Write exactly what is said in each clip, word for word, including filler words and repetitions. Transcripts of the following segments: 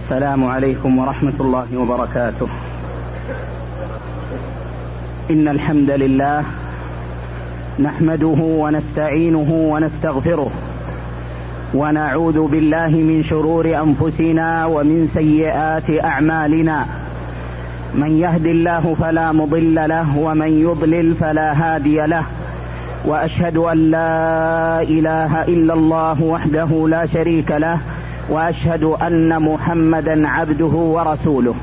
السلام عليكم ورحمة الله وبركاته. إن الحمد لله نحمده ونستعينه ونستغفره ونعوذ بالله من شرور أنفسنا ومن سيئات أعمالنا. من يهد الله فلا مضل له ومن يضلل فلا هادي له، وأشهد أن لا إله إلا الله وحده لا شريك له، وأشهد أن محمدا عبده ورسوله.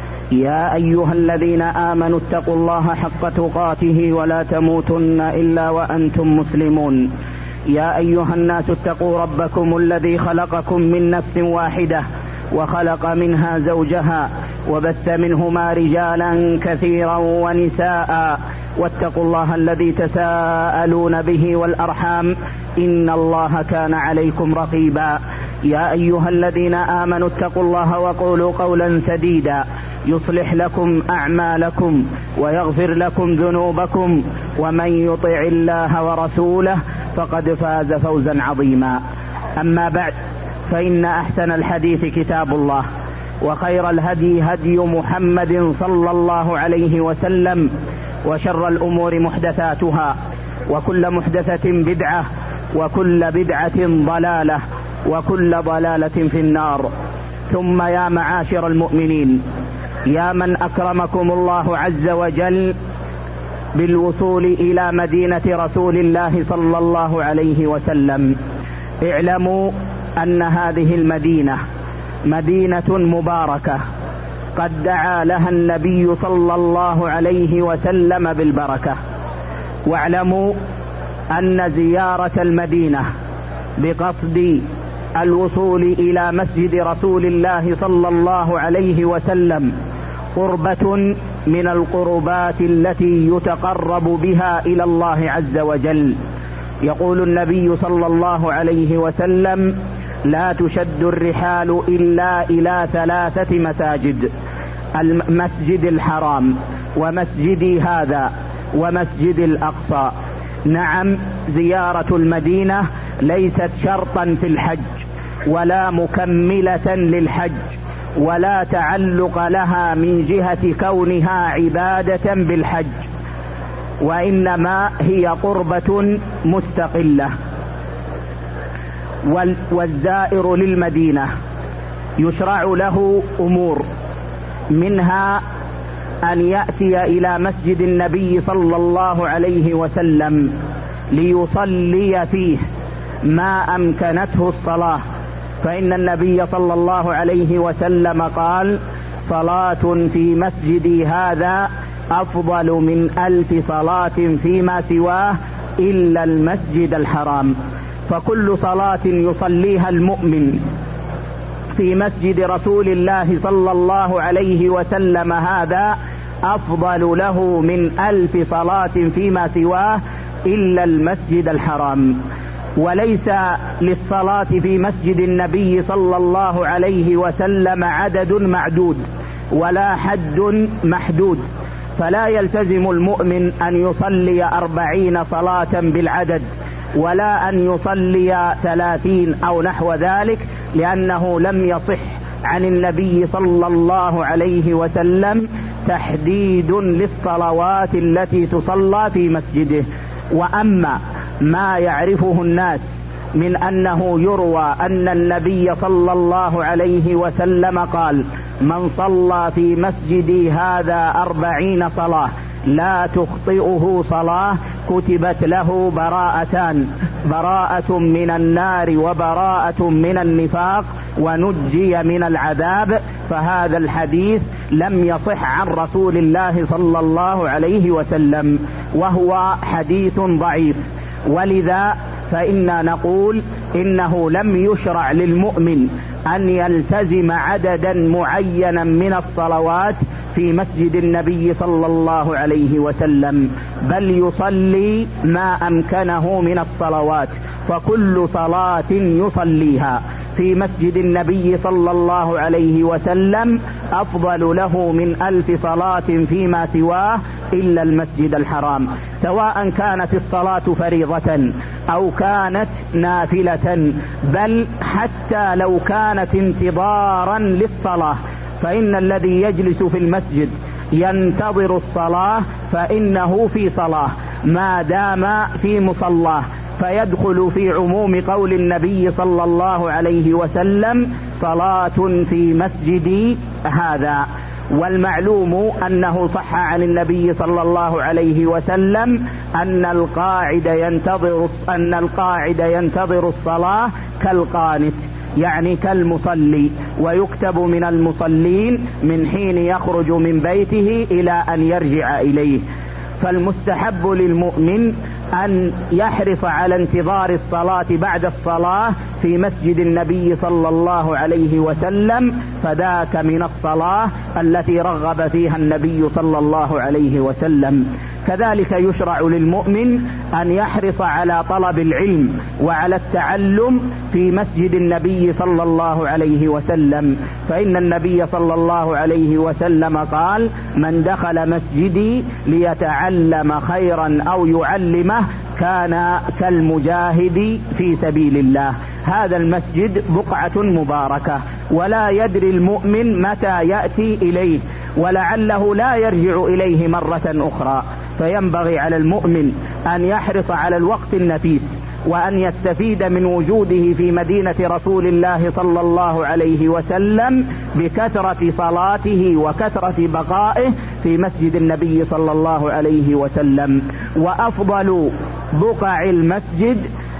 يا أيها الذين آمنوا اتقوا الله حق تقاته ولا تموتن إلا وأنتم مسلمون. يا أيها الناس اتقوا ربكم الذي خلقكم من نفس واحدة وخلق منها زوجها وبث منهما رجالا كثيرا ونساء، واتقوا الله الذي تساءلون به والأرحام إن الله كان عليكم رقيبا. يا أيها الذين آمنوا اتقوا الله وقولوا قولا سديدا يصلح لكم أعمالكم ويغفر لكم ذنوبكم، ومن يطع الله ورسوله فقد فاز فوزا عظيما. أما بعد، فإن أحسن الحديث كتاب الله، وخير الهدي هدي محمد صلى الله عليه وسلم، وشر الأمور محدثاتها، وكل محدثة بدعة، وكل بدعة ضلالة، وكل ضلالة في النار. ثم يا معاشر المؤمنين، يا من أكرمكم الله عز وجل بالوصول إلى مدينة رسول الله صلى الله عليه وسلم، اعلموا أن هذه المدينة مدينة مباركة قد دعا لها النبي صلى الله عليه وسلم بالبركة. واعلموا أن زيارة المدينة بقصد الوصول إلى مسجد رسول الله صلى الله عليه وسلم قربة من القربات التي يتقرب بها إلى الله عز وجل. يقول النبي صلى الله عليه وسلم: لا تشد الرحال إلا إلى ثلاثة مساجد: المسجد الحرام، ومسجدي هذا، ومسجد الأقصى. نعم، زيارة المدينة ليست شرطا في الحج، ولا مكملة للحج، ولا تعلق لها من جهة كونها عبادة بالحج، وإنما هي قربة مستقلة. والزائر للمدينة يشرع له أمور، منها أن يأتي إلى مسجد النبي صلى الله عليه وسلم ليصلي فيه ما أمكنته الصلاة، فإن النبي صلى الله عليه وسلم قال: صلاة في مسجدي هذا أفضل من ألف صلاة فيما سواه إلا المسجد الحرام. فكل صلاة يصليها المؤمن في مسجد رسول الله صلى الله عليه وسلم هذا أفضل له من ألف صلاة فيما سواه إلا المسجد الحرام. وليس للصلاة في مسجد النبي صلى الله عليه وسلم عدد معدود ولا حد محدود، فلا يلتزم المؤمن أن يصلي أربعين صلاة بالعدد، ولا أن يصلي ثلاثين أو نحو ذلك، لأنه لم يصح عن النبي صلى الله عليه وسلم تحديد للصلوات التي تصلى في مسجده. وأما ما يعرفه الناس من أنه يروى أن النبي صلى الله عليه وسلم قال: من صلى في مسجدي هذا أربعين صلاة لا تخطئه صلاة كتبت له براءتان: براءة من النار وبراءة من النفاق، ونجي من العذاب. فهذا الحديث لم يصح عن رسول الله صلى الله عليه وسلم، وهو حديث ضعيف. ولذا فإنا نقول إنه لم يشرع للمؤمن أن يلتزم عددا معينا من الصلوات في مسجد النبي صلى الله عليه وسلم، بل يصلي ما أمكنه من الصلوات، فكل صلاة يصليها في مسجد النبي صلى الله عليه وسلم أفضل له من ألف صلاة فيما سواه إلا المسجد الحرام، سواء كانت الصلاة فريضة أو كانت نافلة، بل حتى لو كانت انتظارا للصلاة، فإن الذي يجلس في المسجد ينتظر الصلاة فإنه في صلاة ما دام في مصلاه، فيدخل في عموم قول النبي صلى الله عليه وسلم: صلاة في مسجدي هذا. والمعلوم أنه صح عن النبي صلى الله عليه وسلم أن القاعد ينتظر أن القاعد ينتظر الصلاة كالقانت، يعني كالمصلي، ويكتب من المصلين من حين يخرج من بيته إلى أن يرجع إليه. فالمستحب للمؤمن أن يحرص على انتظار الصلاة بعد الصلاة في مسجد النبي صلى الله عليه وسلم، فذاك من الصلاة التي رغب فيها النبي صلى الله عليه وسلم. كذلك يشرع للمؤمن أن يحرص على طلب العلم وعلى التعلم في مسجد النبي صلى الله عليه وسلم، فإن النبي صلى الله عليه وسلم قال: من دخل مسجدي ليتعلم خيرا أو يعلمه كان كالمجاهد في سبيل الله. هذا المسجد بقعة مباركة، ولا يدري المؤمن متى يأتي إليه، ولعله لا يرجع إليه مرة أخرى، فينبغي على المؤمن أن يحرص على الوقت النفيس، وأن يستفيد من وجوده في مدينة رسول الله صلى الله عليه وسلم بكثرة صلاته وكثرة بقائه في مسجد النبي صلى الله عليه وسلم. وأفضل بقع المسجد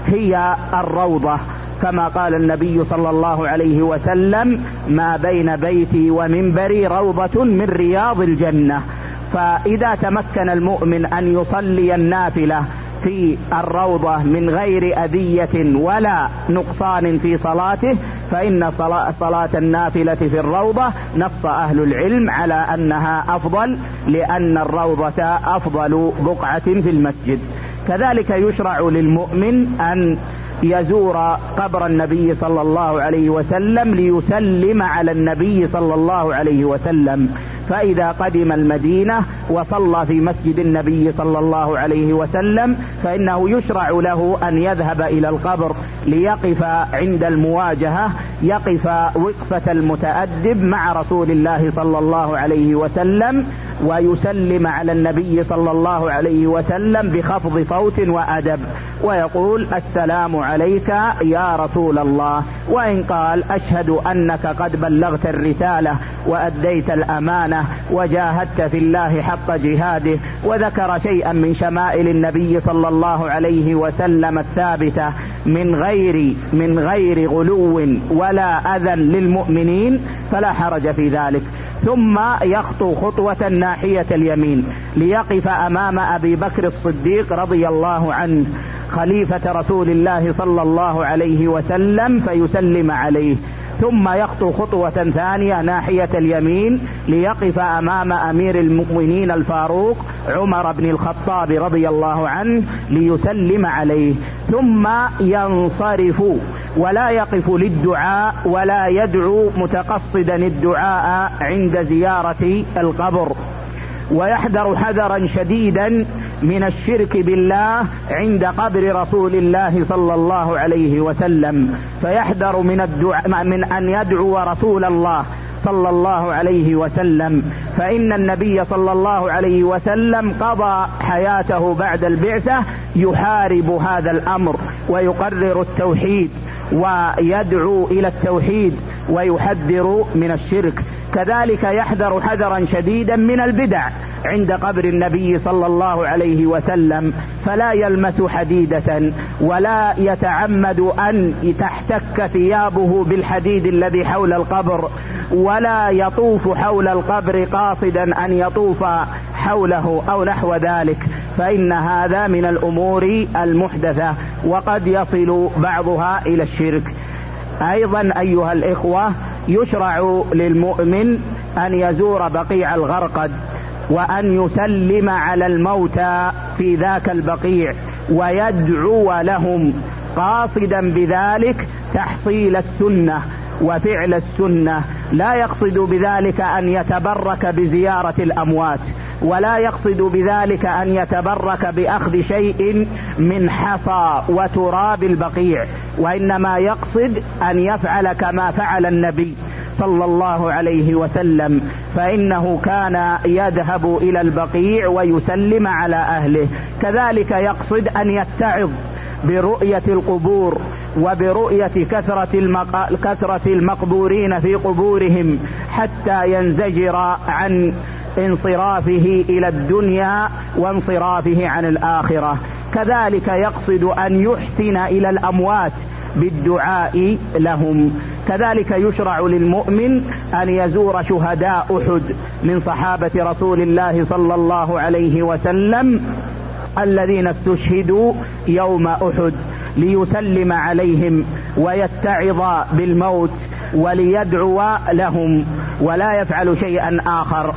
هي الروضة، كما قال النبي صلى الله عليه وسلم: ما بين بيتي ومنبري روضة من رياض الجنة. فإذا تمكن المؤمن أن يصلي النافلة في الروضة من غير أذية ولا نقصان في صلاته، فإن صلاة النافلة في الروضة نص أهل العلم على أنها أفضل، لأن الروضة أفضل بقعة في المسجد. كذلك يشرع للمؤمن أن يزور قبر النبي صلى الله عليه وسلم ليسلم على النبي صلى الله عليه وسلم، فإذا قدم المدينة وصلى في مسجد النبي صلى الله عليه وسلم فإنه يشرع له أن يذهب إلى القبر ليقف عند المواجهة، يقف وقفة المتأدب مع رسول الله صلى الله عليه وسلم، ويسلم على النبي صلى الله عليه وسلم بخفض صوت وأدب، ويقول: السلام عليك يا رسول الله. وإن قال: أشهد أنك قد بلغت الرسالة وأديت الأمانة وجاهدت في الله حق جهاده، وذكر شيئا من شمائل النبي صلى الله عليه وسلم الثابتة من غير من غير غلو ولا أذى للمؤمنين، فلا حرج في ذلك. ثم يخطو خطوة ناحية اليمين ليقف أمام أبي بكر الصديق رضي الله عنه خليفة رسول الله صلى الله عليه وسلم فيسلم عليه، ثم يخطو خطوة ثانية ناحية اليمين ليقف أمام أمير المؤمنين الفاروق عمر بن الخطاب رضي الله عنه ليسلم عليه، ثم ينصرف ولا يقف للدعاء ولا يدعو متقصدا الدعاء عند زيارة القبر، ويحذر حذرا شديدا من الشرك بالله عند قبر رسول الله صلى الله عليه وسلم، فيحذر من الدعاء من أن يدعو رسول الله صلى الله عليه وسلم، فإن النبي صلى الله عليه وسلم قضى حياته بعد البعثة يحارب هذا الأمر ويقرر التوحيد ويدعو إلى التوحيد ويحذر من الشرك. كذلك يحذر حذرا شديدا من البدع عند قبر النبي صلى الله عليه وسلم، فلا يلمس حديدة ولا يتعمد أن تحتك ثيابه بالحديد الذي حول القبر، ولا يطوف حول القبر قاصدا أن يطوف حوله أو نحو ذلك، فإن هذا من الأمور المحدثة وقد يصل بعضها إلى الشرك. أيضا أيها الإخوة، يشرع للمؤمن أن يزور بقيع الغرقد وأن يسلم على الموتى في ذاك البقيع ويدعو لهم، قاصدا بذلك تحصيل السنة وفعل السنة، لا يقصد بذلك أن يتبرك بزيارة الأموات، ولا يقصد بذلك أن يتبرك بأخذ شيء من حصى وتراب البقيع، وإنما يقصد أن يفعل كما فعل النبي صلى الله عليه وسلم، فإنه كان يذهب إلى البقيع ويسلم على أهله. كذلك يقصد أن يتعظ برؤية القبور وبرؤية كثرة, المق... كثرة المقبورين في قبورهم حتى ينزجر عن انصرافه إلى الدنيا وانصرافه عن الآخرة. كذلك يقصد أن يحسن إلى الأموات بالدعاء لهم. كذلك يشرع للمؤمن أن يزور شهداء أحد من صحابة رسول الله صلى الله عليه وسلم الذين استشهدوا يوم أحد، ليسلم عليهم ويتعظ بالموت وليدعو لهم، ولا يفعل شيئا آخر.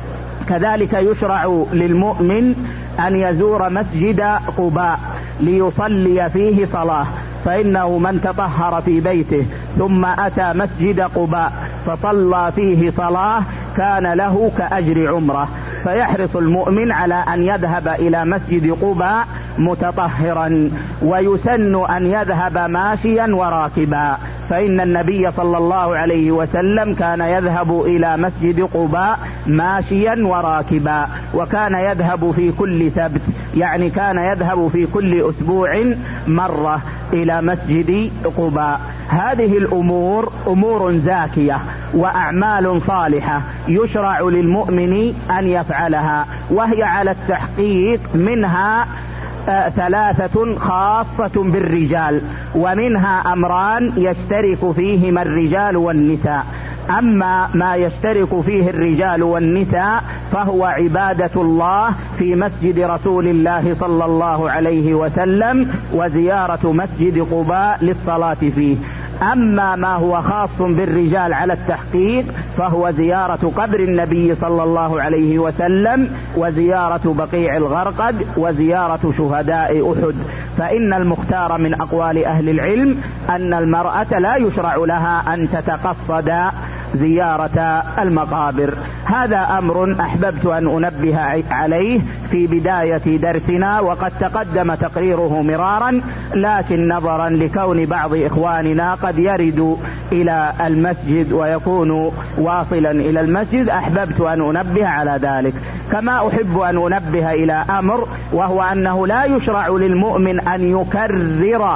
كذلك يشرع للمؤمن أن يزور مسجد قباء ليصلي فيه صلاة، فإنه من تطهر في بيته ثم أتى مسجد قباء فصلى فيه صلاة كان له كأجر عمره. فيحرص المؤمن على أن يذهب إلى مسجد قباء متطهرا، ويسن أن يذهب ماشيا وراكبا، فإن النبي صلى الله عليه وسلم كان يذهب إلى مسجد قباء ماشيا وراكبا، وكان يذهب في كل سبت، يعني كان يذهب في كل أسبوع مرة إلى مسجد قباء. هذه الأمور أمور زاكية وأعمال صالحة يشرع للمؤمن أن يفعلها، وهي على التحقيق منها آه ثلاثة خاصة بالرجال، ومنها أمران يشترك فيهما الرجال والنساء. أما ما يشترك فيه الرجال والنساء فهو عبادة الله في مسجد رسول الله صلى الله عليه وسلم وزيارة مسجد قباء للصلاة فيه. أما ما هو خاص بالرجال على التحقيق فهو زيارة قبر النبي صلى الله عليه وسلم وزيارة بقيع الغرقد وزيارة شهداء أحد. فإن المختار من أقوال أهل العلم أن المرأة لا يشرع لها أن تتقصد زيارة المقابر. هذا أمر أحببت أن أنبه عليه في بداية درسنا، وقد تقدم تقريره مرارا، لكن نظرا لكون بعض إخواننا قد يرد إلى المسجد ويكون واصلا إلى المسجد أحببت أن أنبه على ذلك. كما أحب أن أنبه إلى أمر، وهو أنه لا يشرع للمؤمن أن يكرر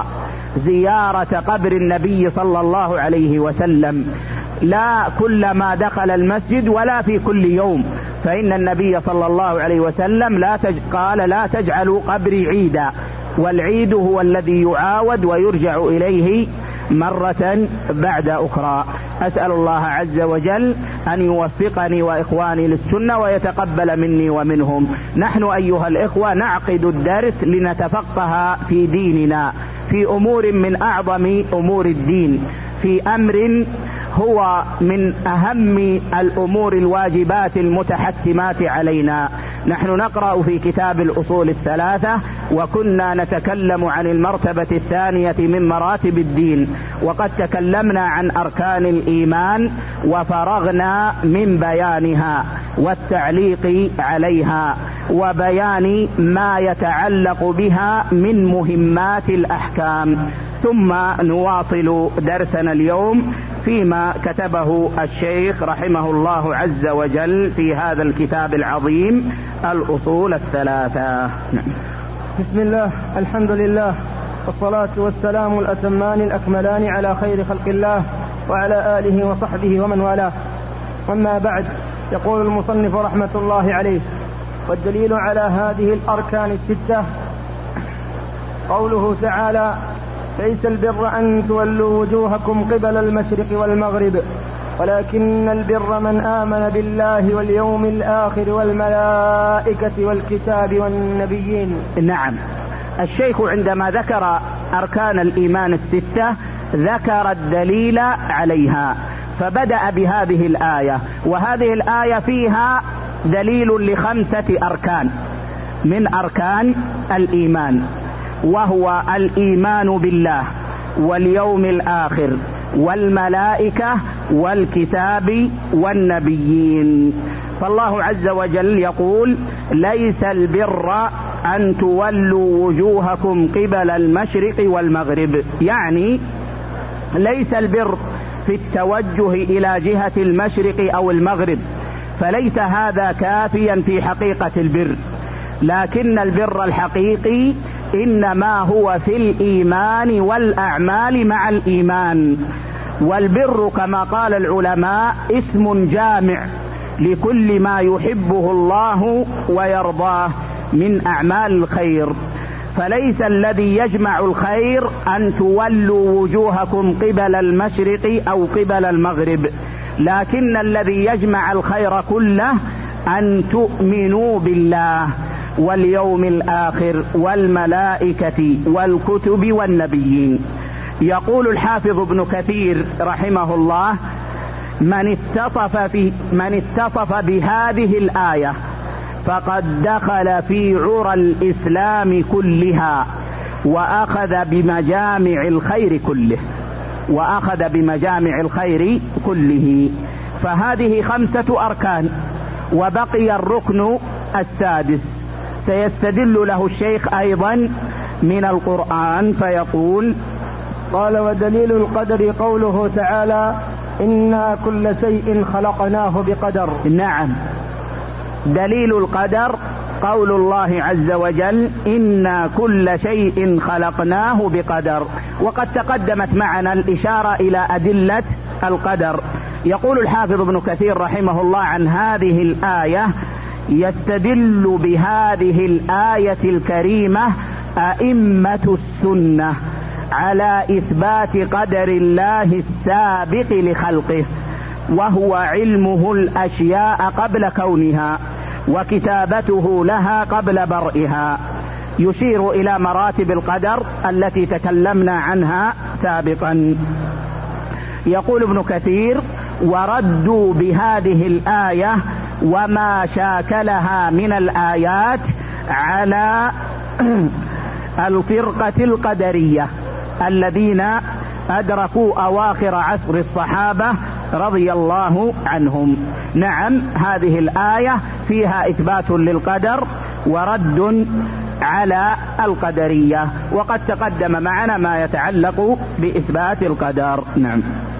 زيارة قبر النبي صلى الله عليه وسلم، لا كلما دخل المسجد ولا في كل يوم، فإن النبي صلى الله عليه وسلم لا تج... قال لا تجعلوا قبري عيدا، والعيد هو الذي يعاود ويرجع إليه مرة بعد أخرى. أسأل الله عز وجل أن يوفقني وإخواني للسنة ويتقبل مني ومنهم. نحن أيها الإخوة نعقد الدرس لنتفقه في ديننا في أمور من أعظم أمور الدين، في أمر هو من أهم الأمور الواجبات المتحتمات علينا. نحن نقرأ في كتاب الأصول الثلاثة، وكنا نتكلم عن المرتبة الثانية من مراتب الدين، وقد تكلمنا عن أركان الإيمان وفرغنا من بيانها والتعليق عليها وبيان ما يتعلق بها من مهمات الأحكام. ثم نواصل درسنا اليوم فيما كتبه الشيخ رحمه الله عز وجل في هذا الكتاب العظيم الأصول الثلاثة. بسم الله، الحمد لله، والصلاة والسلام الأتمان الأكملان على خير خلق الله وعلى آله وصحبه ومن والاه. أما بعد، يقول المصنف رحمة الله عليه: والدليل على هذه الأركان الستة قوله تعالى: ليس البر أن تولوا وجوهكم قبل المشرق والمغرب ولكن البر من آمن بالله واليوم الآخر والملائكة والكتاب والنبيين. نعم، الشيخ عندما ذكر أركان الإيمان الستة ذكر الدليل عليها، فبدأ بهذه الآية، وهذه الآية فيها دليل لخمسة أركان من أركان الإيمان، وهو الإيمان بالله واليوم الآخر والملائكة والكتاب والنبيين. فالله عز وجل يقول: ليس البر أن تولوا وجوهكم قبل المشرق والمغرب، يعني ليس البر في التوجه إلى جهة المشرق أو المغرب، فليس هذا كافيا في حقيقة البر، لكن البر الحقيقي إنما هو في الإيمان والأعمال مع الإيمان. والبر كما قال العلماء اسم جامع لكل ما يحبه الله ويرضاه من أعمال الخير، فليس الذي يجمع الخير أن تولوا وجوهكم قبل المشرق أو قبل المغرب، لكن الذي يجمع الخير كله أن تؤمنوا بالله واليوم الآخر والملائكة والكتب والنبيين. يقول الحافظ ابن كثير رحمه الله: من اتصف, في من اتصف بهذه الآية فقد دخل في عرى الإسلام كلها وأخذ بمجامع الخير كله وأخذ بمجامع الخير كله. فهذه خمسة أركان، وبقي الركن السادس سيستدل له الشيخ أيضا من القرآن فيقول: قال: ودليل القدر قوله تعالى: إنا كل شيء خلقناه بقدر. نعم، دليل القدر قول الله عز وجل: إنا كل شيء خلقناه بقدر. وقد تقدمت معنا الإشارة إلى أدلة القدر. يقول الحافظ ابن كثير رحمه الله عن هذه الآية: يستدل بهذه الآية الكريمة أئمة السنة على إثبات قدر الله السابق لخلقه، وهو علمه الأشياء قبل كونها وكتابته لها قبل برئها، يشير إلى مراتب القدر التي تكلمنا عنها سابقا. يقول ابن كثير: وردوا بهذه الآية وما شاكلها من الآيات على الفرقة القدرية الذين أدركوا أواخر عصر الصحابة رضي الله عنهم. نعم، هذه الآية فيها إثبات للقدر ورد على القدرية، وقد تقدم معنا ما يتعلق بإثبات القدر. نعم.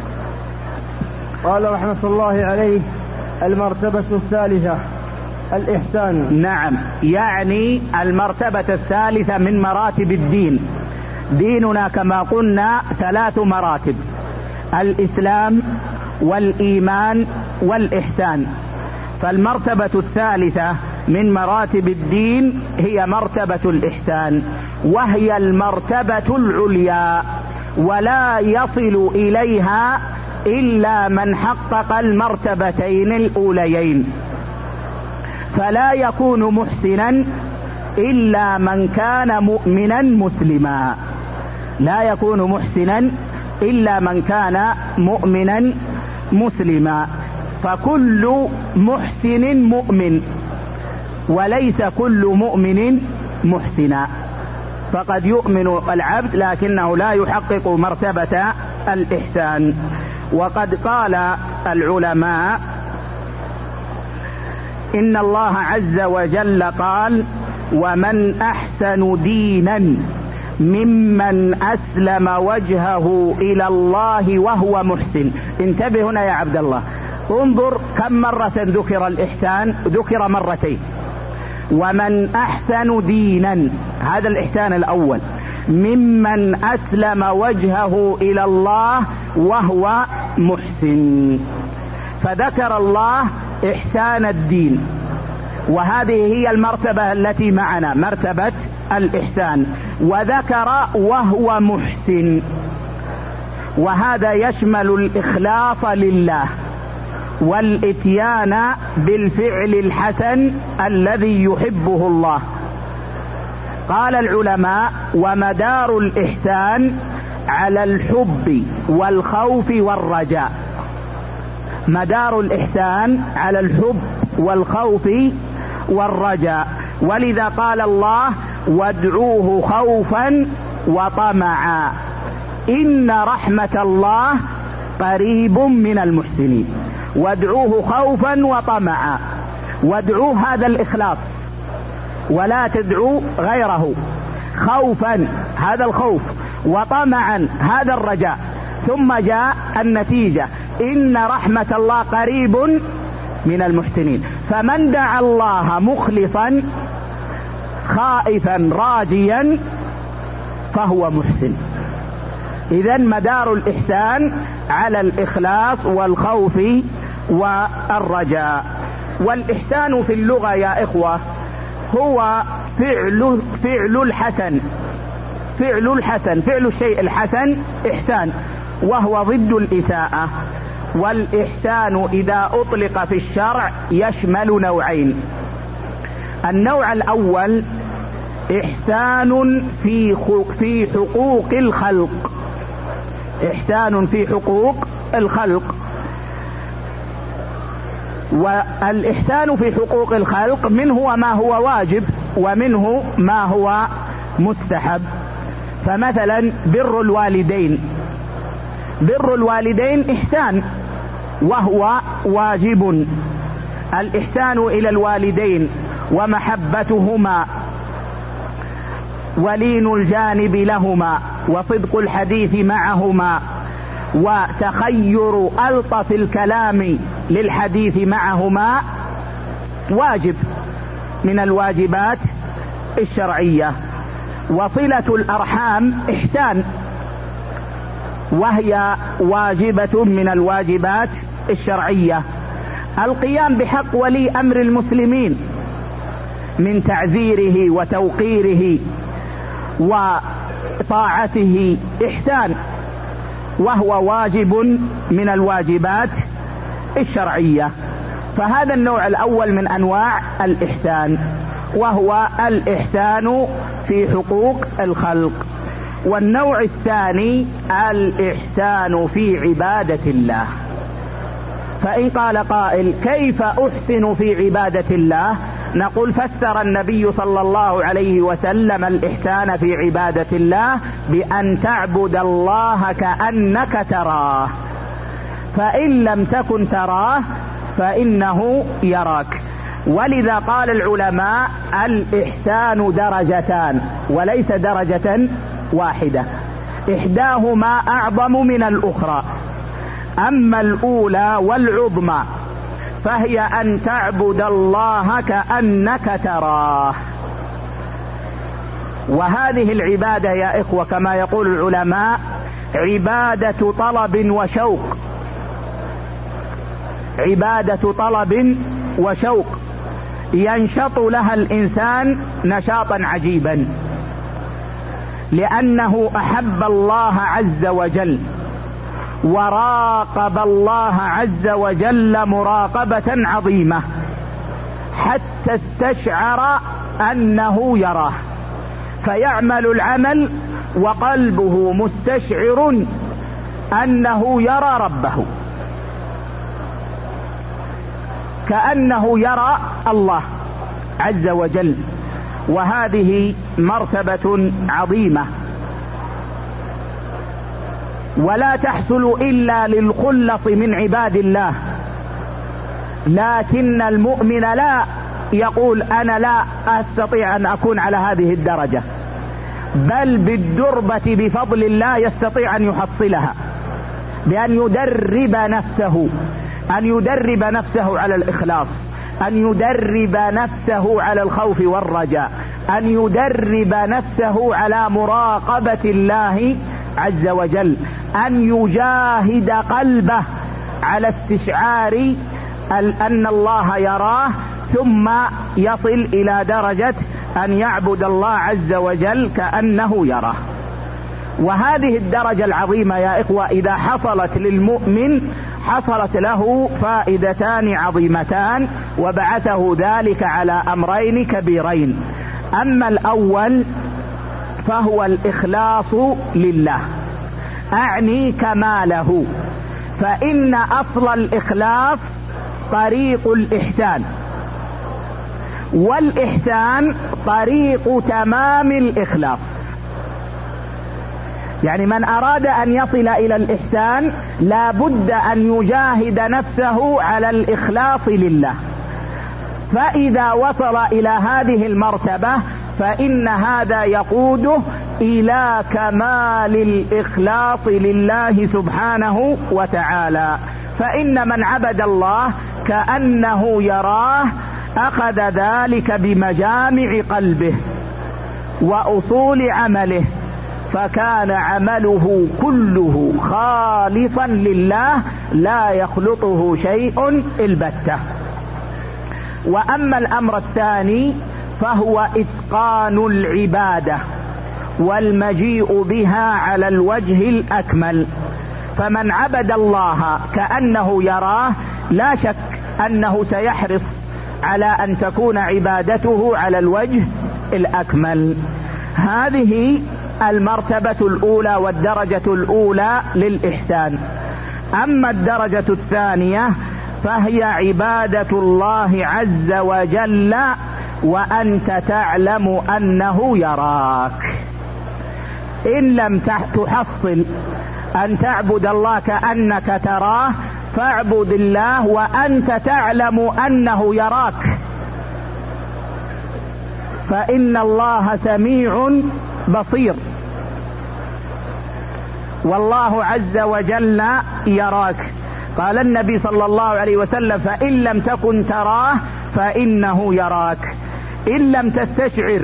قال رحمة الله عليه: المرتبة الثالثة الإحسان. نعم، يعني المرتبة الثالثة من مراتب الدين. ديننا كما قلنا ثلاث مراتب: الإسلام والإيمان والإحسان. فالمرتبة الثالثة من مراتب الدين هي مرتبة الإحسان، وهي المرتبة العليا، ولا يصل إليها إلا من حقق المرتبتين الأوليين. فلا يكون محسنا إلا من كان مؤمنا مسلما، لا يكون محسنا إلا من كان مؤمنا مسلما. فكل محسن مؤمن، وليس كل مؤمن محسنا، فقد يؤمن العبد لكنه لا يحقق مرتبة الإحسان. وقد قال العلماء: إن الله عز وجل قال: ومن أحسن دينا ممن أسلم وجهه إلى الله وهو محسن. انتبه هنا يا عبد الله، انظر كم مرة ذكر الإحسان، ذكر مرتين. ومن أحسن دينا، هذا الإحسان الأول، ممن أسلم وجهه إلى الله وهو محسن. فذكر الله إحسان الدين، وهذه هي المرتبة التي معنا، مرتبة الإحسان، وذكر وهو محسن، وهذا يشمل الإخلاص لله والإتيان بالفعل الحسن الذي يحبه الله. قال العلماء: ومدار الإحسان على الحب والخوف والرجاء. مدار الإحسان على الحب والخوف والرجاء، ولذا قال الله: وادعوه خوفا وطمعا إن رحمة الله قريب من المحسنين. وادعوه خوفا وطمعا، وادعوه هذا الإخلاص ولا تدعو غيره، خوفا هذا الخوف، وطمعا هذا الرجاء. ثم جاء النتيجة: إن رحمة الله قريب من المحسنين. فمن دعا الله مخلصا خائفا راجيا فهو محسن. إذن مدار الإحسان على الإخلاص والخوف والرجاء. والإحسان في اللغة يا إخوة هو فعل فعل الحسن، فعل الحسن، فعل الشيء الحسن إحسان، وهو ضد الإساءة. والإحسان إذا أطلق في الشرع يشمل نوعين: النوع الأول إحسان في في حقوق الخلق، إحسان في حقوق الخلق. والإحسان في حقوق الخلق منه ما هو واجب ومنه ما هو مستحب. فمثلا بر الوالدين، بر الوالدين إحسان وهو واجب. الإحسان إلى الوالدين ومحبتهما ولين الجانب لهما وصدق الحديث معهما وتخير ألطف الكلام للحديث معهما واجب من الواجبات الشرعية. وصلة الأرحام إحسان وهي واجبة من الواجبات الشرعية. القيام بحق ولي أمر المسلمين من تعزيره وتوقيره وطاعته إحسان وهو واجب من الواجبات الشرعية. فهذا النوع الأول من أنواع الإحسان، وهو الإحسان في حقوق الخلق. والنوع الثاني الإحسان في عبادة الله. فإن قال قائل: كيف أحسن في عبادة الله؟ نقول: فسر النبي صلى الله عليه وسلم الإحسان في عبادة الله بأن تعبد الله كأنك تراه، فإن لم تكن تراه فإنه يراك. ولذا قال العلماء: الإحسان درجتان وليس درجة واحدة، إحداهما أعظم من الأخرى. أما الأولى والعظمى فهي أن تعبد الله كأنك تراه. وهذه العبادة يا إخوة كما يقول العلماء عبادة طلب وشوق، عبادة طلب وشوق ينشط لها الإنسان نشاطا عجيبا، لأنه أحب الله عز وجل وراقب الله عز وجل مراقبة عظيمة حتى استشعر أنه يراه، فيعمل العمل وقلبه مستشعر أنه يرى ربه، كأنه يرى الله عز وجل. وهذه مرتبة عظيمة ولا تحصل إلا للخلص من عباد الله. لكن المؤمن لا يقول: أنا لا أستطيع أن أكون على هذه الدرجة، بل بالدربة بفضل الله يستطيع أن يحصلها بأن يدرب نفسه، أن يدرب نفسه على الإخلاص، أن يدرب نفسه على الخوف والرجاء، أن يدرب نفسه على مراقبة الله عز وجل، أن يجاهد قلبه على استشعار أن الله يراه، ثم يصل إلى درجة أن يعبد الله عز وجل كأنه يراه. وهذه الدرجة العظيمة يا إخوة إذا حصلت للمؤمن حصلت له فائدتان عظيمتان، وبعثه ذلك على أمرين كبيرين. أما الأول فهو الإخلاص لله، أعني كماله، فإن أصل الإخلاص طريق الإحسان، والإحسان طريق تمام الإخلاص. يعني من أراد أن يصل إلى الإحسان لا بد أن يجاهد نفسه على الإخلاص لله، فإذا وصل إلى هذه المرتبة فإن هذا يقوده إلى كمال الإخلاص لله سبحانه وتعالى. فإن من عبد الله كأنه يراه أخذ ذلك بمجامع قلبه وأصول عمله، فكان عمله كله خالصا لله لا يخلطه شيء البتة. وأما الأمر الثاني فهو إتقان العبادة والمجيء بها على الوجه الأكمل. فمن عبد الله كأنه يراه لا شك أنه سيحرص على أن تكون عبادته على الوجه الأكمل. هذه المرتبة الأولى والدرجة الأولى للإحسان. أما الدرجة الثانية فهي عبادة الله عز وجل وأنت تعلم أنه يراك. إن لم تحصل أن تعبد الله كأنك تراه فاعبد الله وأنت تعلم أنه يراك، فإن الله سميع بصير، والله عز وجل يراك. قال النبي صلى الله عليه وسلم: فإن لم تكن تراه فإنه يراك. إن لم تستشعر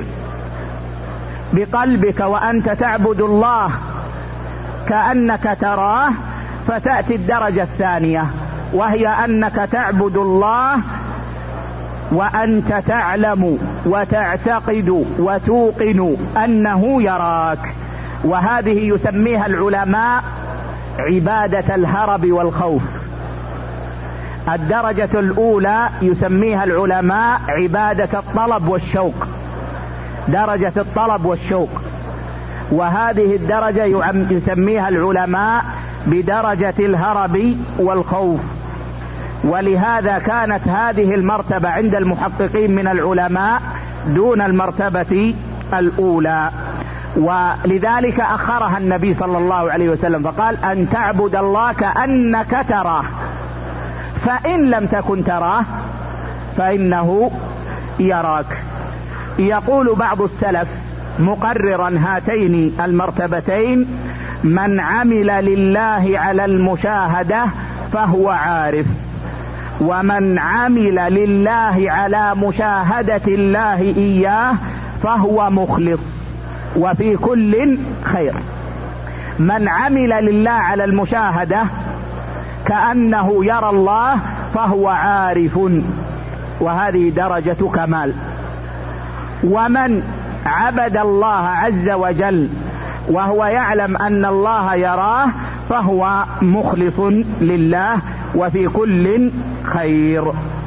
بقلبك وأنت تعبد الله كأنك تراه فتأتي الدرجة الثانية، وهي أنك تعبد الله وأنت تعلم وتعتقد وتوقن أنه يراك. وهذه يسميها العلماء عبادة الهرب والخوف. الدرجة الأولى يسميها العلماء عبادة الطلب والشوق، درجة الطلب والشوق. وهذه الدرجة يسميها العلماء بدرجة الهرب والخوف. ولهذا كانت هذه المرتبة عند المحققين من العلماء دون المرتبة الأولى، ولذلك أخرها النبي صلى الله عليه وسلم فقال: أن تعبد الله كأنك تراه، فإن لم تكن تراه فإنه يراك. يقول بعض السلف مقررا هاتين المرتبتين: من عمل لله على المشاهدة فهو عارف، ومن عمل لله على مشاهدة الله إياه فهو مخلص، وفي كل خير. من عمل لله على المشاهدة كأنه يرى الله فهو عارف، وهذه درجة كمال. ومن عبد الله عز وجل وهو يعلم أن الله يراه فهو مخلص لله، وفي كل خير.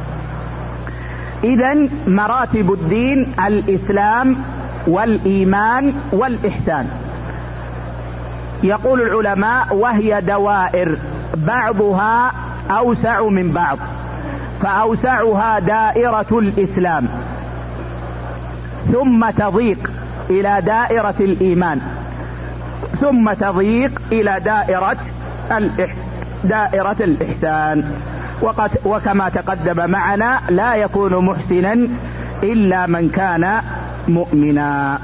إذن مراتب الدين الإسلام والإيمان والإحسان. يقول العلماء: وهي دوائر بعضها أوسع من بعض، فأوسعها دائرة الإسلام، ثم تضيق إلى دائرة الإيمان، ثم تضيق إلى دائرة دائرة الإحسان. وقد وكما تقدم معنا لا يكون محسنا إلا من كان مؤمنا.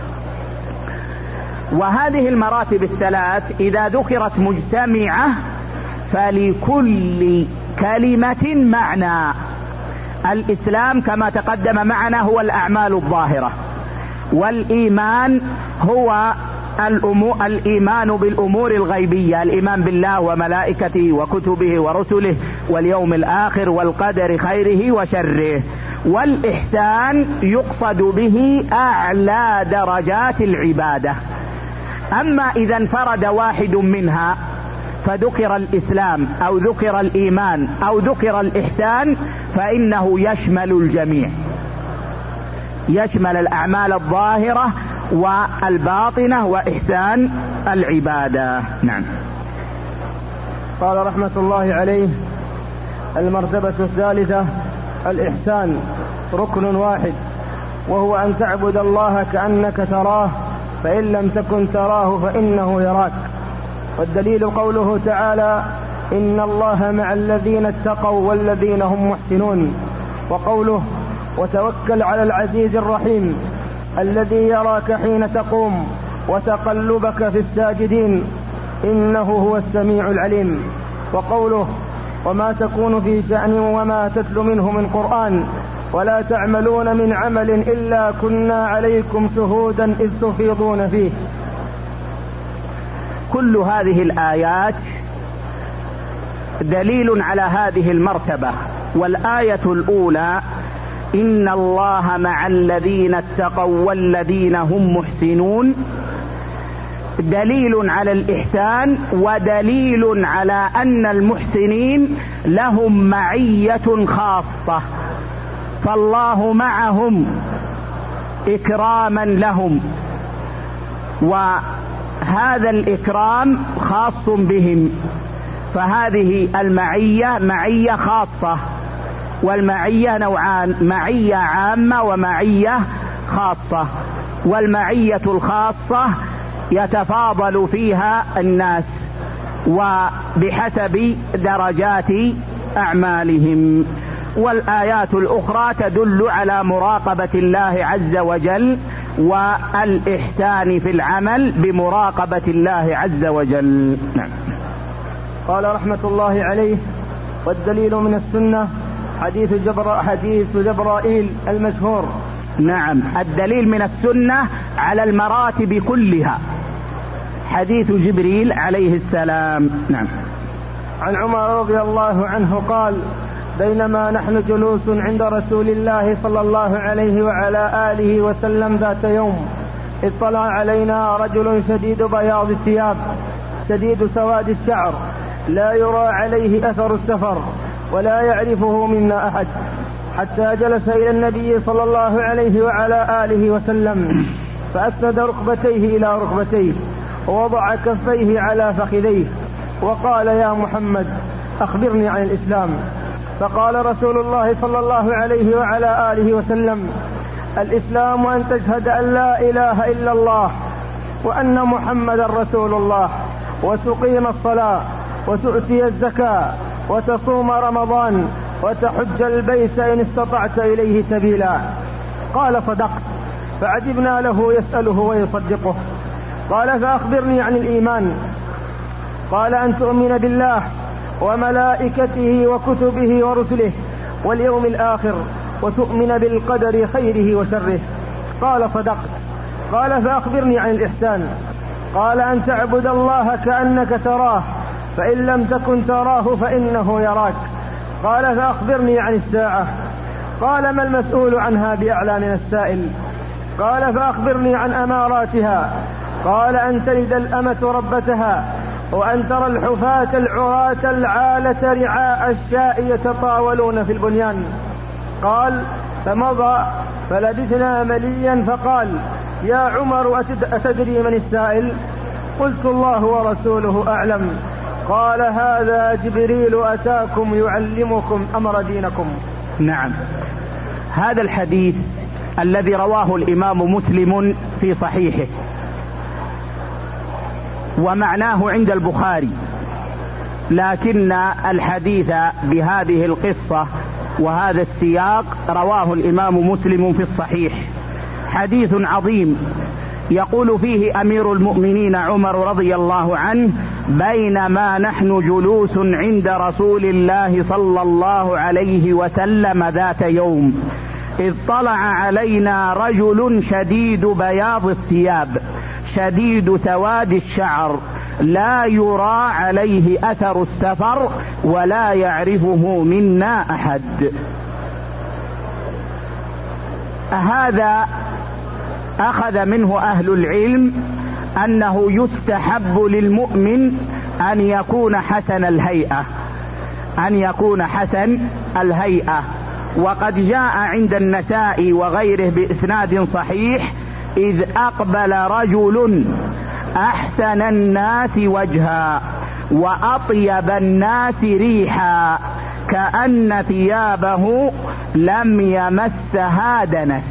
وهذه المراتب الثلاث إذا ذكرت مجتمعة فلكل كلمة معنى. الإسلام كما تقدم معنا هو الأعمال الظاهرة، والإيمان هو الإيمان بالأمور الغيبية، الإيمان بالله وملائكته وكتبه ورسله واليوم الآخر والقدر خيره وشره. والإحسان يقصد به أعلى درجات العبادة. أما إذا انفرد واحد منها فذكر الإسلام أو ذكر الإيمان أو ذكر الإحسان فإنه يشمل الجميع، يشمل الأعمال الظاهرة والباطنة وإحسان العبادة. نعم. قال رحمة الله عليه: المرتبة الثالثة الإحسان، ركن واحد، وهو أن تعبد الله كأنك تراه، فإن لم تكن تراه فإنه يراك. والدليل قوله تعالى: إن الله مع الذين اتقوا والذين هم محسنون. وقوله: وتوكل على العزيز الرحيم الذي يراك حين تقوم وتقلبك في الساجدين إنه هو السميع العليم. وقوله وما تكون في شأن وما تتلو منه من قرآن ولا تعملون من عمل إلا كنا عليكم شهودا إذ تفيضون فيه. كل هذه الآيات دليل على هذه المرتبة. والآية الأولى إن الله مع الذين اتقوا والذين هم محسنون دليل على الإحسان ودليل على أن المحسنين لهم معية خاصة، فالله معهم إكراما لهم، وهذا الإكرام خاص بهم، فهذه المعية معية خاصة. والمعية نوعان: معية عامة ومعية خاصة. والمعية الخاصة يتفاضل فيها الناس وبحسب درجات أعمالهم. والآيات الأخرى تدل على مراقبة الله عز وجل والإحسان في العمل بمراقبة الله عز وجل. نعم. قال رحمة الله عليه: والدليل من السنة حديث, جبر حديث جبرائيل المشهور. نعم، الدليل من السنة على المراتب كلها حديث جبريل عليه السلام. نعم. عن عمر رضي الله عنه قال: بينما نحن جلوس عند رسول الله صلى الله عليه وعلى آله وسلم ذات يوم اطلع علينا رجل شديد بياض الثياب شديد سواد الشعر لا يرى عليه أثر السفر ولا يعرفه منا أحد، حتى جلس إلى النبي صلى الله عليه وعلى آله وسلم فأسند ركبتيه إلى ركبتيه ووضع كفيه على فخذيه وقال: يا محمد أخبرني عن الإسلام. فقال رسول الله صلى الله عليه وعلى آله وسلم: الإسلام أن تشهد أن لا إله إلا الله وأن محمدا رسول الله وتقيم الصلاة وتؤتي الزكاة وتصوم رمضان وتحج البيت إن استطعت إليه سبيلا. قال: صدقت. فعجبنا له يسأله ويصدقه. قال: فأخبرني عن الإيمان. قال: أن تؤمن بالله وملائكته وكتبه ورسله واليوم الآخر وتؤمن بالقدر خيره وشره. قال: صدقت. قال: فأخبرني عن الإحسان. قال: أن تعبد الله كأنك تراه فإن لم تكن تراه فإنه يراك. قال: فأخبرني عن الساعة. قال: ما المسؤول عنها بأعلى من السائل. قال: فأخبرني عن أماراتها. قال: أن تلد الأمة ربتها وأن ترى الحفاة العراة العالة رعاء الشاء يتطاولون في البنيان. قال: فمضى فلبثنا مليا فقال: يا عمر أتدري من السائل؟ قلت: الله ورسوله أعلم. قال: هذا جبريل أتاكم يعلمكم أمر دينكم. نعم. هذا الحديث الذي رواه الإمام مسلم في صحيحه ومعناه عند البخاري، لكن الحديث بهذه القصة وهذا السياق رواه الإمام مسلم في الصحيح. حديث عظيم يقول فيه أمير المؤمنين عمر رضي الله عنه: بينما نحن جلوس عند رسول الله صلى الله عليه وسلم ذات يوم إذ طلع علينا رجل شديد بياض الثياب شديد سواد الشعر لا يرى عليه أثر السفر ولا يعرفه منا أحد. هذا أخذ منه أهل العلم أنه يستحب للمؤمن أن يكون حسن الهيئة أن يكون حسن الهيئة وقد جاء عند النسائي وغيره بإسناد صحيح: إذ أقبل رجل أحسن الناس وجها وأطيب الناس ريحا كأن ثيابه لم يمسها دنس.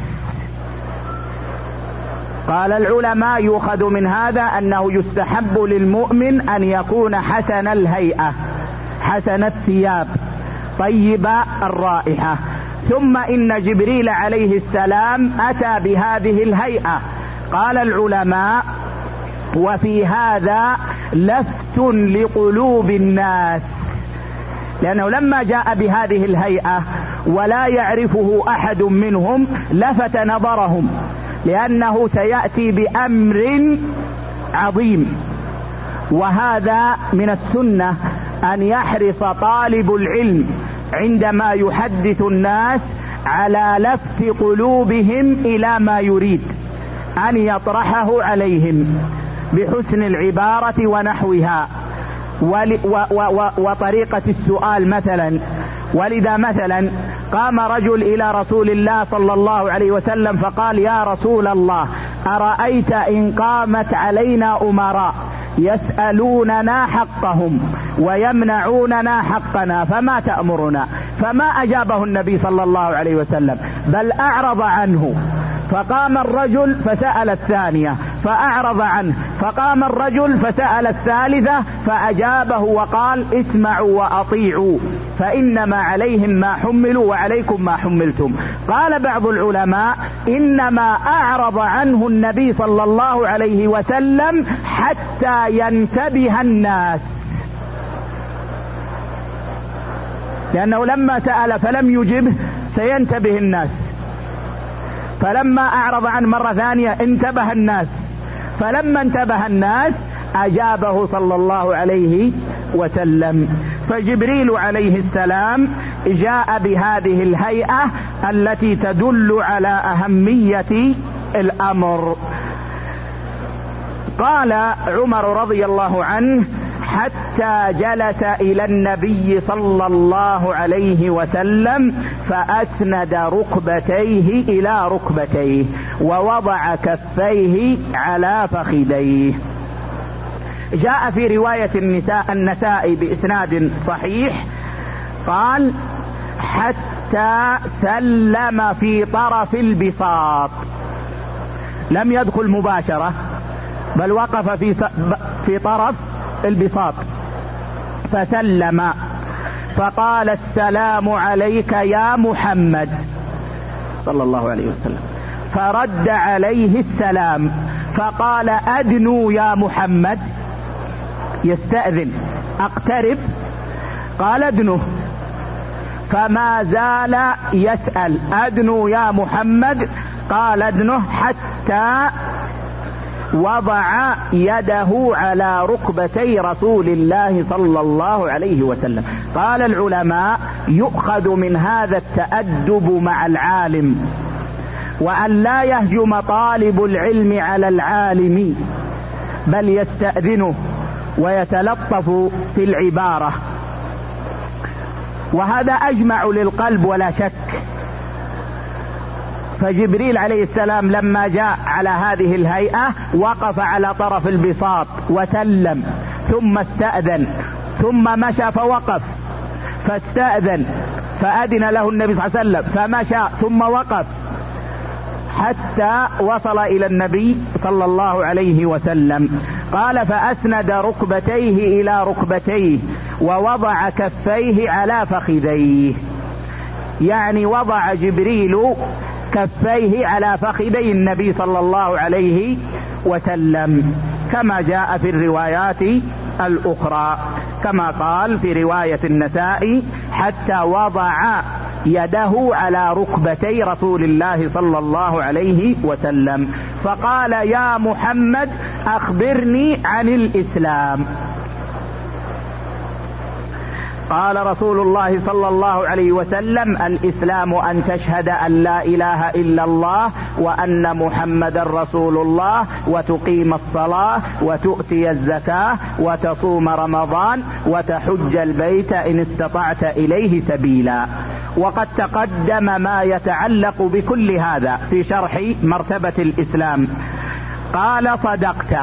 قال العلماء: يؤخذ من هذا أنه يستحب للمؤمن أن يكون حسن الهيئة حسن الثياب طيب الرائحة. ثم إن جبريل عليه السلام أتى بهذه الهيئة. قال العلماء: وفي هذا لفت لقلوب الناس، لأنه لما جاء بهذه الهيئة ولا يعرفه أحد منهم لفت نظرهم، لأنه سيأتي بأمر عظيم. وهذا من السنة أن يحرص طالب العلم عندما يحدث الناس على لفت قلوبهم إلى ما يريد، أن يطرحه عليهم بحسن العبارة ونحوها وطريقة السؤال مثلا. ولذا مثلا قام رجل إلى رسول الله صلى الله عليه وسلم فقال: يا رسول الله، أرأيت إن قامت علينا أمراء يسألوننا حقهم ويمنعوننا حقنا فما تأمرنا؟ فما أجابه النبي صلى الله عليه وسلم، بل أعرض عنه. فقام الرجل فسأل الثانية فأعرض عنه، فقام الرجل فسأل الثالثة فأجابه وقال: اسمعوا وأطيعوا فإنما عليهم ما حملوا وعليكم ما حملتم. قال بعض العلماء: إنما أعرض عنه النبي صلى الله عليه وسلم حتى ينتبه الناس، لأنه لما سأل فلم يجبه سينتبه الناس، فلما أعرض عنه مرة ثانية انتبه الناس، فلما انتبه الناس أجابه صلى الله عليه وسلم. فجبريل عليه السلام جاء بهذه الهيئة التي تدل على أهمية الأمر. قال عمر رضي الله عنه: حتى جلس إلى النبي صلى الله عليه وسلم فأسند ركبتيه إلى ركبتيه ووضع كفيه على فخذيه. جاء في رواية النساء النسائي بإسناد صحيح قال: حتى سلم في طرف البساط، لم يدخل مباشرة بل وقف في في طرف البساط فسلم، فقال: السلام عليك يا محمد صلى الله عليه وسلم، فرد عليه السلام فقال: أدنوا يا محمد، يستأذن، أقترب، قال: أدنوا، فما زال يسأل: أدنوا يا محمد، قال: أدنوا، حتى وضع يده على ركبتي رسول الله صلى الله عليه وسلم. قال العلماء: يؤخذ من هذا التأدب مع العالم، وأن لا يهجم طالب العلم على العالم بل يستأذنه ويتلطف في العبارة، وهذا أجمع للقلب ولا شك. فجبريل عليه السلام لما جاء على هذه الهيئة وقف على طرف البساط وسلم، ثم استأذن، ثم مشى فوقف، فاستأذن فأذن له النبي صلى الله عليه وسلم، فمشى ثم وقف حتى وصل إلى النبي صلى الله عليه وسلم. قال: فأسند ركبتيه إلى ركبتيه ووضع كفيه على فخذيه، يعني وضع جبريل كفيه على فخذي النبي صلى الله عليه وسلم، كما جاء في الروايات الأخرى، كما قال في رواية النسائي: حتى وضع يده على ركبتي رسول الله صلى الله عليه وسلم، فقال: يا محمد أخبرني عن الإسلام. قال رسول الله صلى الله عليه وسلم: الإسلام أن تشهد أن لا إله إلا الله وأن محمدا رسول الله، وتقيم الصلاة، وتؤتي الزكاة، وتصوم رمضان، وتحج البيت إن استطعت إليه سبيلا. وقد تقدم ما يتعلق بكل هذا في شرح مرتبة الإسلام. قال: صدقت.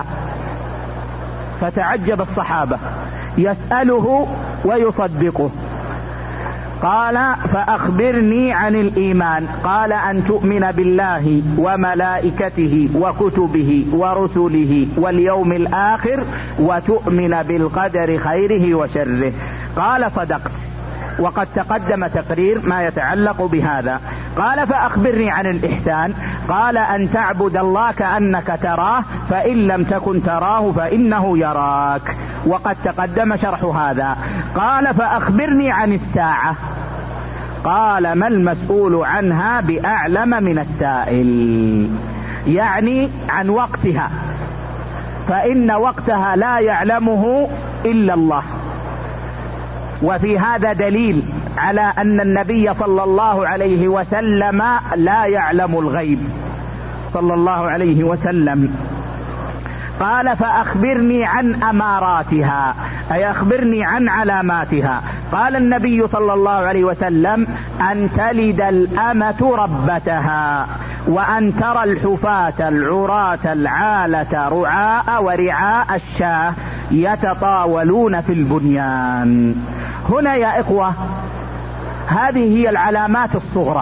فتعجب الصحابة، يسأله ويصدقه. قال: فأخبرني عن الإيمان. قال: أن تؤمن بالله وملائكته وكتبه ورسله واليوم الآخر، وتؤمن بالقدر خيره وشره. قال: صدقت. وقد تقدم تقرير ما يتعلق بهذا. قال فأخبرني عن الإحسان. قال أن تعبد الله كأنك تراه فإن لم تكن تراه فإنه يراك، وقد تقدم شرح هذا. قال فأخبرني عن الساعة. قال ما المسؤول عنها بأعلم من السائل، يعني عن وقتها، فإن وقتها لا يعلمه إلا الله. وفي هذا دليل على أن النبي صلى الله عليه وسلم لا يعلم الغيب صلى الله عليه وسلم. قال فأخبرني عن أماراتها، أي أخبرني عن علاماتها. قال النبي صلى الله عليه وسلم أن تلد الأمة ربتها، وأن ترى الحفاة العراة العالة رعاء ورعاء الشاة يتطاولون في البنيان. هنا يا إخوة هذه هي العلامات الصغرى،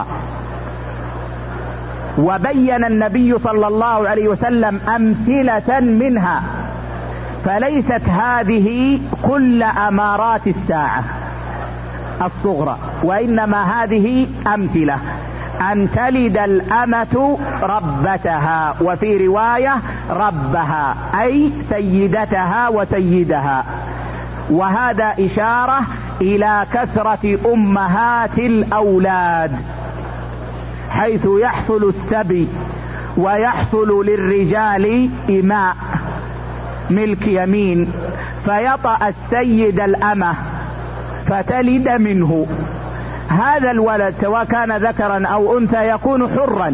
وبين النبي صلى الله عليه وسلم أمثلة منها، فليست هذه كل أمارات الساعة الصغرى، وإنما هذه أمثلة. أن تلد الأمة ربتها، وفي رواية ربها، أي سيدتها وسيدها، وهذا إشارة إلى كثرة أمهات الأولاد، حيث يحصل السبي ويحصل للرجال إماء ملك يمين، فيطأ السيد الأمة فتلد منه. هذا الولد سواء كان ذكرا أو أنثى يكون حرا،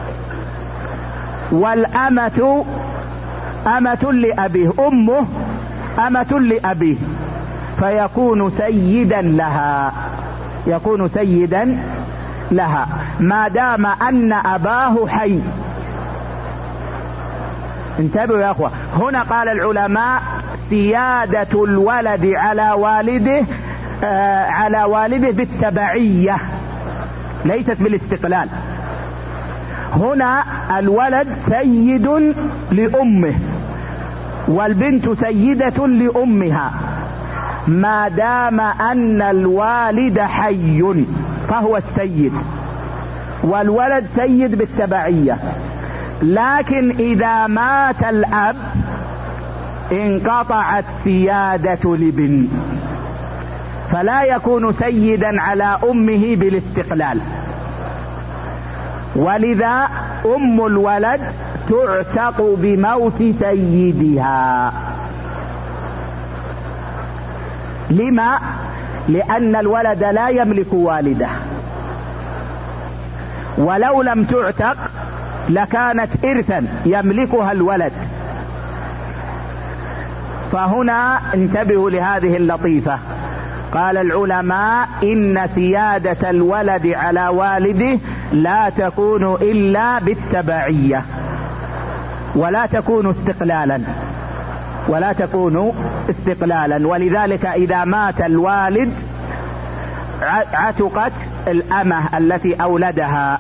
والأمة أمة لأبيه، أمه أمة لأبيه، فيكون سيدا لها، يكون سيدا لها ما دام أن أباه حي. انتبهوا يا أخوة، هنا قال العلماء سيادة الولد على والده آه على والده بالتبعية، ليست بالاستقلال. هنا الولد سيد لأمه، والبنت سيدة لأمها، ما دام أن الوالد حي فهو السيد، والولد سيد بالتبعية. لكن إذا مات الأب انقطعت سيادة الابن، فلا يكون سيدا على أمه بالاستقلال، ولذا أم الولد تعتق بموت سيدها. لما؟ لأن الولد لا يملك والده، ولو لم تعتق لكانت إرثا يملكها الولد. فهنا انتبهوا لهذه اللطيفة. قال العلماء إن سيادة الولد على والده لا تكون إلا بالتبعية، ولا تكون استقلالا، ولا تكون استقلالا. ولذلك إذا مات الوالد عتقت الأمة التي أولدها.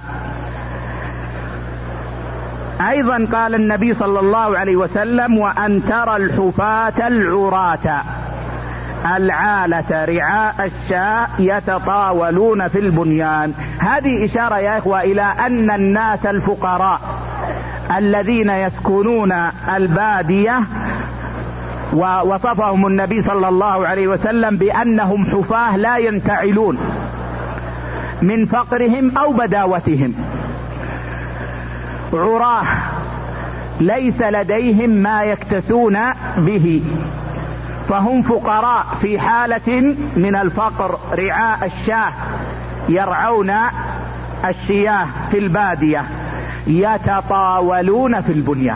أيضا قال النبي صلى الله عليه وسلم وأن ترى الحفاة العراة العالة رعاء الشاء يتطاولون في البنيان. هذه إشارة يا إخوة إلى أن الناس الفقراء الذين يسكنون البادية ووصفهم النبي صلى الله عليه وسلم بأنهم حفاة لا ينتعلون من فقرهم أو بداوتهم، عراه ليس لديهم ما يكتسون به، فهم فقراء في حالة من الفقر، رعاء الشاة يرعون الشياه في البادية يتطاولون في البنيان.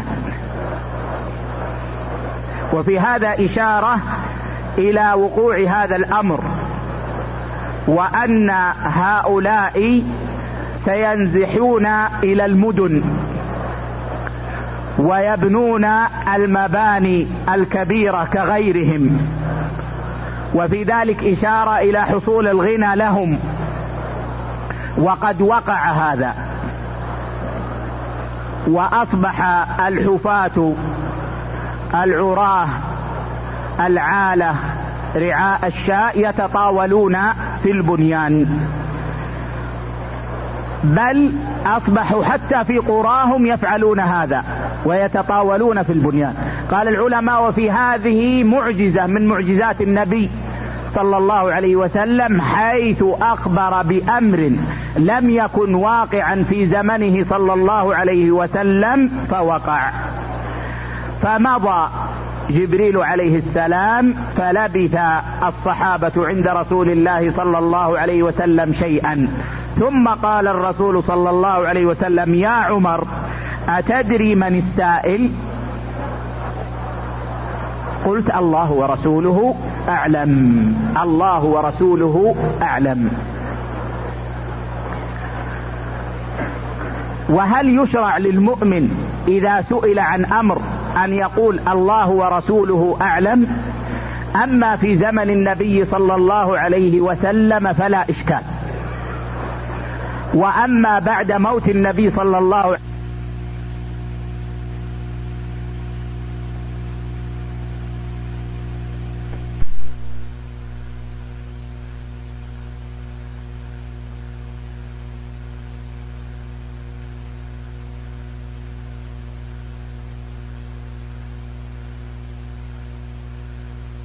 وفي هذا إشارة إلى وقوع هذا الأمر، وأن هؤلاء سينزحون إلى المدن ويبنون المباني الكبيرة كغيرهم، وفي ذلك إشارة إلى حصول الغنى لهم، وقد وقع هذا، وأصبح الحفاة العراه العالة رعاء الشاء يتطاولون في البنيان، بل أصبحوا حتى في قراهم يفعلون هذا ويتطاولون في البنيان. قال العلماء: وفي هذه معجزة من معجزات النبي صلى الله عليه وسلم، حيث أخبر بأمر لم يكن واقعا في زمنه صلى الله عليه وسلم فوقع. فمضى جبريل عليه السلام فلبث الصحابة عند رسول الله صلى الله عليه وسلم شيئا، ثم قال الرسول صلى الله عليه وسلم: يا عمر، أتدري من السائل؟ قلت: الله ورسوله أعلم. الله ورسوله أعلم. وهل يشرع للمؤمن إذا سئل عن أمر أن يقول الله ورسوله أعلم؟ أما في زمن النبي صلى الله عليه وسلم فلا إشكال، وأما بعد موت النبي صلى الله عليه وسلم